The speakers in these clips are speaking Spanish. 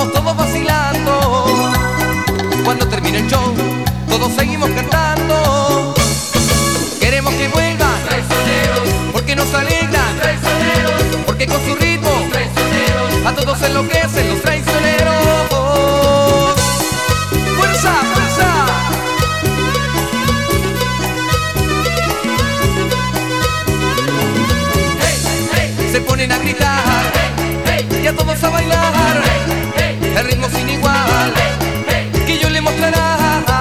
vamos todos vacilando. Cuando termine el show, todos seguimos cantando. Queremos que vuelvan traicioneros, porque nos alegran traicioneros, porque con su ritmo traicioneros a todos enloquecen los traicioneros. ¡Fuerza, fuerza! Se ponen a gritar y a todos a bailar el ritmo sin igual que yo le mostrará.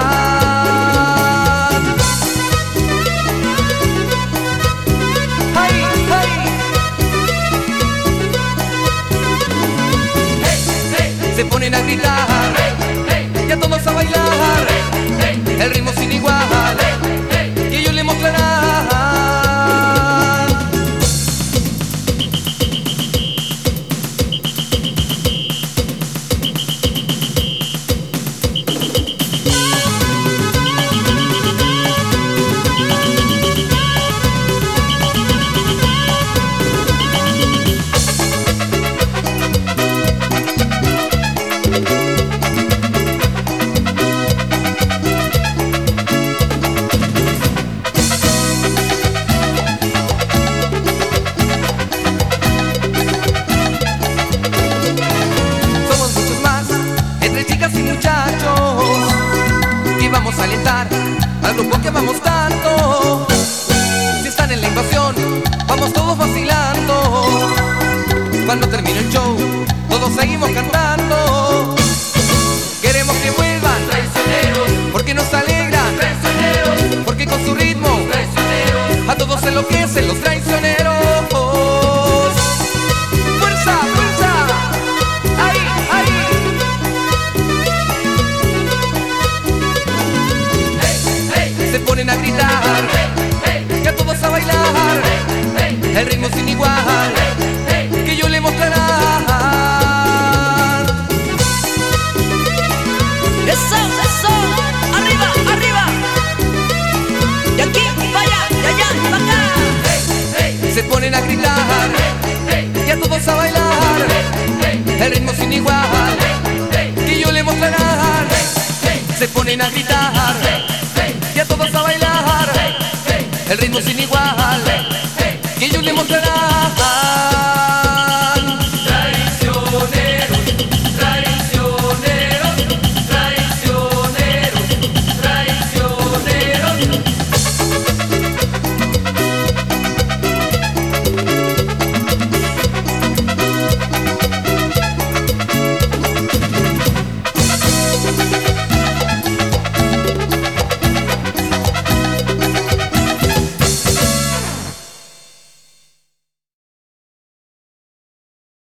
¡Ay, ay! Se ponen a gritar y a todos a bailar el ritmo sin igual que yo le mostrará. Vamos a alentar al grupo que vamos tanto. Si están en la invasión, vamos todos vacilando. Cuando termine el show, todos seguimos cantando. Queremos que vuelvan traicioneros, porque nos alegran traicioneros, porque con su ritmo traicioneros a todos enloquecen los traicioneros. ¡Fuerza, fuerza! ¡Ahí, ahí! Se ponen a gritar y a todos a bailar el ritmo sin igual que yo le mostrará. ¡Eso, eso! ¡Arriba, arriba! ¡De aquí para allá, de allá para acá! Se ponen a gritar y a todos a bailar el ritmo sin igual que yo le mostrará. Se ponen a gritar y a todos a bailar el ritmo sin